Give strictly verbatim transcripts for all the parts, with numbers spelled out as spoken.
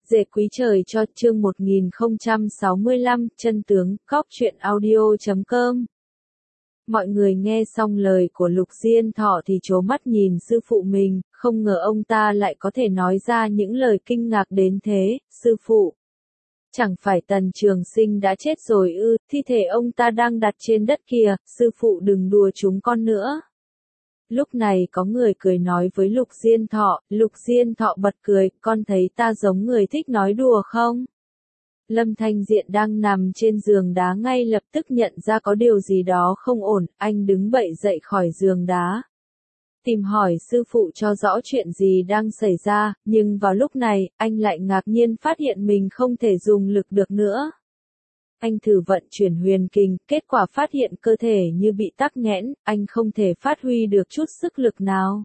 Dệ quý trời cho chương một nghìn không trăm sáu mươi lăm, chân tướng, cóc truyện audio chấm com. Mọi người nghe xong lời của Lục Diên Thọ thì trố mắt nhìn sư phụ mình, không ngờ ông ta lại có thể nói ra những lời kinh ngạc đến thế. Sư phụ, chẳng phải Tần Trường Sinh đã chết rồi ư? Thi thể ông ta đang đặt trên đất kìa, sư phụ đừng đùa chúng con nữa. Lúc này có người cười nói với Lục Diên Thọ, Lục Diên Thọ bật cười, con thấy ta giống người thích nói đùa không? Lâm Thanh Diện đang nằm trên giường đá ngay lập tức nhận ra có điều gì đó không ổn, anh đứng bậy dậy khỏi giường đá. Tìm hỏi sư phụ cho rõ chuyện gì đang xảy ra, nhưng vào lúc này, anh lại ngạc nhiên phát hiện mình không thể dùng lực được nữa. Anh thử vận chuyển huyền kinh, kết quả phát hiện cơ thể như bị tắc nghẽn, anh không thể phát huy được chút sức lực nào.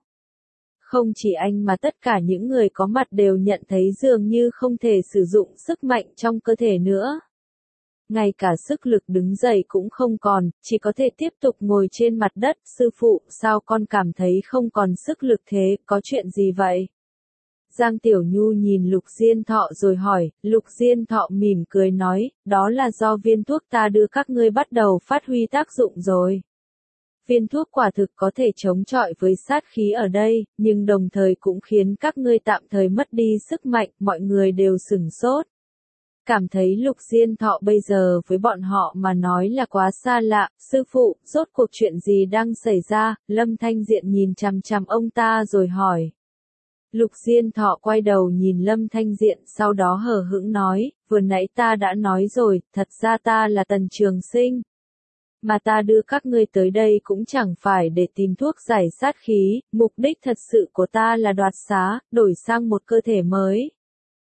Không chỉ anh mà tất cả những người có mặt đều nhận thấy dường như không thể sử dụng sức mạnh trong cơ thể nữa. Ngay cả sức lực đứng dậy cũng không còn, chỉ có thể tiếp tục ngồi trên mặt đất. Sư phụ, sao con cảm thấy không còn sức lực thế, có chuyện gì vậy? Giang Tiểu Nhu nhìn Lục Diên Thọ rồi hỏi, Lục Diên Thọ mỉm cười nói, đó là do viên thuốc ta đưa các ngươi bắt đầu phát huy tác dụng rồi. Viên thuốc quả thực có thể chống chọi với sát khí ở đây, nhưng đồng thời cũng khiến các ngươi tạm thời mất đi sức mạnh, mọi người đều sửng sốt. Cảm thấy Lục Diên Thọ bây giờ với bọn họ mà nói là quá xa lạ. Sư phụ, rốt cuộc chuyện gì đang xảy ra? Lâm Thanh Diện nhìn chằm chằm ông ta rồi hỏi. Lục Diên Thọ quay đầu nhìn Lâm Thanh Diện, sau đó hờ hững nói, vừa nãy ta đã nói rồi, thật ra ta là Tần Trường Sinh. Mà ta đưa các ngươi tới đây cũng chẳng phải để tìm thuốc giải sát khí, mục đích thật sự của ta là đoạt xá, đổi sang một cơ thể mới.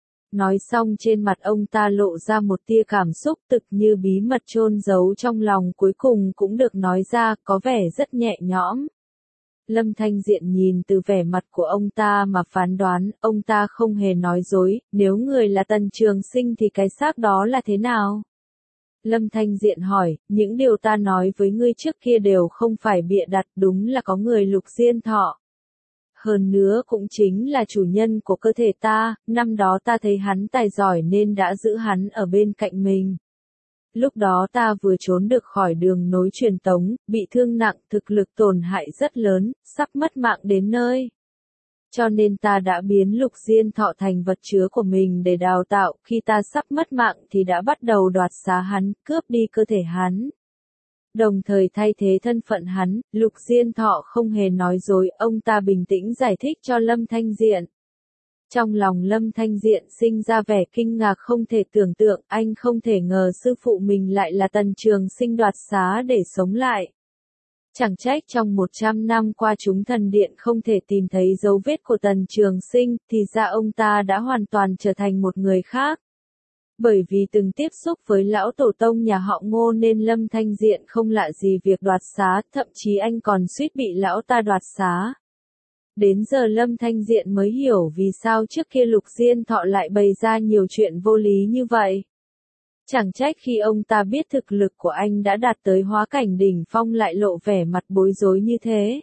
Nói xong trên mặt ông ta lộ ra một tia cảm xúc tực như bí mật chôn giấu trong lòng cuối cùng cũng được nói ra, có vẻ rất nhẹ nhõm. Lâm Thanh Diện nhìn từ vẻ mặt của ông ta mà phán đoán, ông ta không hề nói dối, nếu người là Tần Trường Sinh thì cái xác đó là thế nào? Lâm Thanh Diện hỏi, những điều ta nói với ngươi trước kia đều không phải bịa đặt, đúng là có người Lục Diên Thọ. Hơn nữa cũng chính là chủ nhân của cơ thể ta, năm đó ta thấy hắn tài giỏi nên đã giữ hắn ở bên cạnh mình. Lúc đó ta vừa trốn được khỏi đường nối truyền tống, bị thương nặng, thực lực tổn hại rất lớn, sắp mất mạng đến nơi. Cho nên ta đã biến Lục Diên Thọ thành vật chứa của mình để đào tạo, khi ta sắp mất mạng thì đã bắt đầu đoạt xá hắn, cướp đi cơ thể hắn. Đồng thời thay thế thân phận hắn, Lục Diên Thọ không hề nói dối, ông ta bình tĩnh giải thích cho Lâm Thanh Diện. Trong lòng Lâm Thanh Diện sinh ra vẻ kinh ngạc không thể tưởng tượng, anh không thể ngờ sư phụ mình lại là Tần Trường Sinh đoạt xá để sống lại. Chẳng trách trong một trăm năm qua chúng thần điện không thể tìm thấy dấu vết của Tần Trường Sinh, thì ra ông ta đã hoàn toàn trở thành một người khác. Bởi vì từng tiếp xúc với lão tổ tông nhà họ Ngô nên Lâm Thanh Diện không lạ gì việc đoạt xá, thậm chí anh còn suýt bị lão ta đoạt xá. Đến giờ Lâm Thanh Diện mới hiểu vì sao trước kia Lục Diên Thọ lại bày ra nhiều chuyện vô lý như vậy. Chẳng trách khi ông ta biết thực lực của anh đã đạt tới hóa cảnh đỉnh phong lại lộ vẻ mặt bối rối như thế.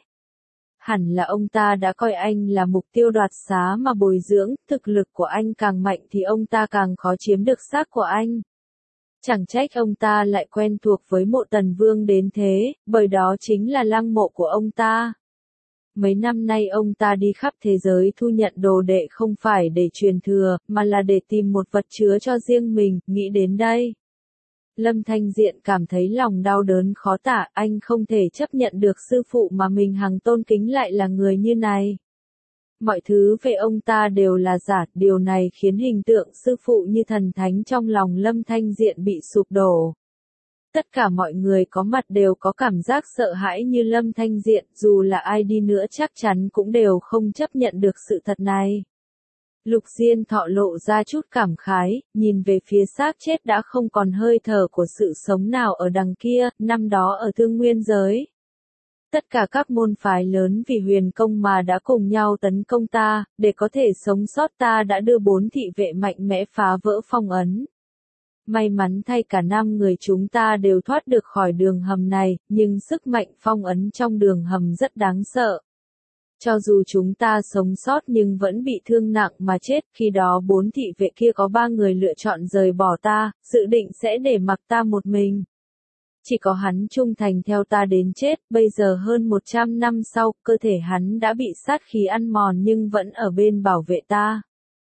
Hẳn là ông ta đã coi anh là mục tiêu đoạt xá mà bồi dưỡng, thực lực của anh càng mạnh thì ông ta càng khó chiếm được xác của anh. Chẳng trách ông ta lại quen thuộc với Mộ Tần Vương đến thế, bởi đó chính là lăng mộ của ông ta. Mấy năm nay ông ta đi khắp thế giới thu nhận đồ đệ không phải để truyền thừa, mà là để tìm một vật chứa cho riêng mình, nghĩ đến đây. Lâm Thanh Diện cảm thấy lòng đau đớn khó tả, anh không thể chấp nhận được sư phụ mà mình hằng tôn kính lại là người như này. Mọi thứ về ông ta đều là giả, điều này khiến hình tượng sư phụ như thần thánh trong lòng Lâm Thanh Diện bị sụp đổ. Tất cả mọi người có mặt đều có cảm giác sợ hãi như Lâm Thanh Diện, dù là ai đi nữa chắc chắn cũng đều không chấp nhận được sự thật này. Lục Diên Thọ lộ ra chút cảm khái, nhìn về phía xác chết đã không còn hơi thở của sự sống nào ở đằng kia, năm đó ở Thương Nguyên giới. Tất cả các môn phái lớn vì huyền công mà đã cùng nhau tấn công ta, để có thể sống sót ta đã đưa bốn thị vệ mạnh mẽ phá vỡ phong ấn. May mắn thay cả năm người chúng ta đều thoát được khỏi đường hầm này, nhưng sức mạnh phong ấn trong đường hầm rất đáng sợ. Cho dù chúng ta sống sót nhưng vẫn bị thương nặng mà chết, khi đó bốn thị vệ kia có ba người lựa chọn rời bỏ ta, dự định sẽ để mặc ta một mình. Chỉ có hắn trung thành theo ta đến chết, bây giờ hơn một trăm năm sau, cơ thể hắn đã bị sát khí ăn mòn nhưng vẫn ở bên bảo vệ ta.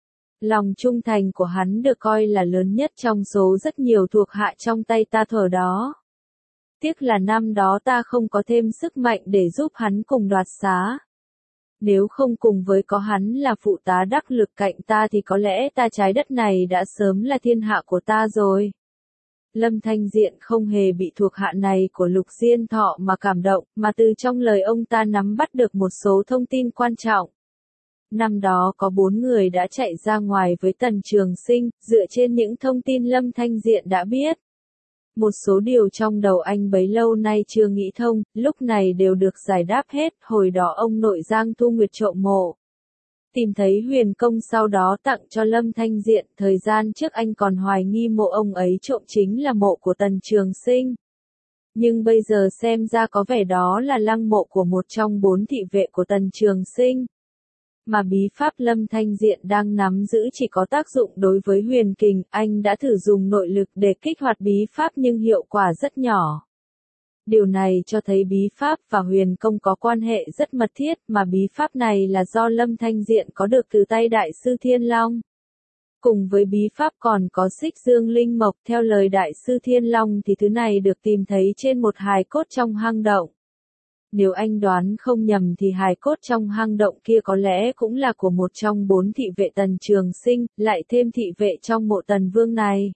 Lòng trung thành của hắn được coi là lớn nhất trong số rất nhiều thuộc hạ trong tay ta thuở đó. Tiếc là năm đó ta không có thêm sức mạnh để giúp hắn cùng đoạt xá. Nếu không cùng với có hắn là phụ tá đắc lực cạnh ta thì có lẽ ta trái đất này đã sớm là thiên hạ của ta rồi. Lâm Thanh Diện không hề bị thuộc hạ này của Lục Diên Thọ mà cảm động, mà từ trong lời ông ta nắm bắt được một số thông tin quan trọng. Năm đó có bốn người đã chạy ra ngoài với Tần Trường Sinh, dựa trên những thông tin Lâm Thanh Diện đã biết. Một số điều trong đầu anh bấy lâu nay chưa nghĩ thông, lúc này đều được giải đáp hết, hồi đó ông nội Giang Thu Nguyệt trộm mộ. Tìm thấy huyền công sau đó tặng cho Lâm Thanh Diện, thời gian trước anh còn hoài nghi mộ ông ấy trộm chính là mộ của Tần Trường Sinh. Nhưng bây giờ xem ra có vẻ đó là lăng mộ của một trong bốn thị vệ của Tần Trường Sinh. Mà bí pháp Lâm Thanh Diện đang nắm giữ chỉ có tác dụng đối với huyền kình, anh đã thử dùng nội lực để kích hoạt bí pháp nhưng hiệu quả rất nhỏ. Điều này cho thấy bí pháp và huyền công có quan hệ rất mật thiết, mà bí pháp này là do Lâm Thanh Diện có được từ tay Đại sư Thiên Long. Cùng với bí pháp còn có xích dương linh mộc, theo lời Đại sư Thiên Long thì thứ này được tìm thấy trên một hài cốt trong hang động. Nếu anh đoán không nhầm thì hài cốt trong hang động kia có lẽ cũng là của một trong bốn thị vệ Tần Trường Sinh, lại thêm thị vệ trong mộ Tần Vương này.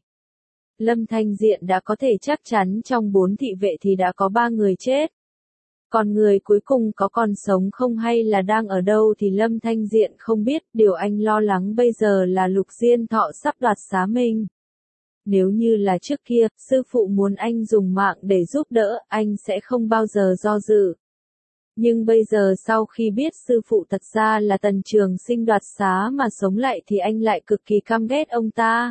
Lâm Thanh Diện đã có thể chắc chắn trong bốn thị vệ thì đã có ba người chết. Còn người cuối cùng có còn sống không hay là đang ở đâu thì Lâm Thanh Diện không biết, điều anh lo lắng bây giờ là Lục Diên Thọ sắp đoạt xá mình. Nếu như là trước kia, sư phụ muốn anh dùng mạng để giúp đỡ, anh sẽ không bao giờ do dự. Nhưng bây giờ sau khi biết sư phụ thật ra là Tần Trường Sinh đoạt xá mà sống lại thì anh lại cực kỳ căm ghét ông ta.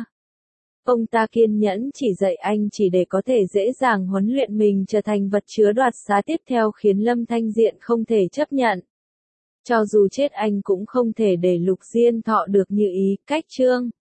Ông ta kiên nhẫn chỉ dạy anh chỉ để có thể dễ dàng huấn luyện mình trở thành vật chứa đoạt xá tiếp theo, khiến Lâm Thanh Diện không thể chấp nhận. Cho dù chết anh cũng không thể để Lục Diên Thọ được như ý, cách chương.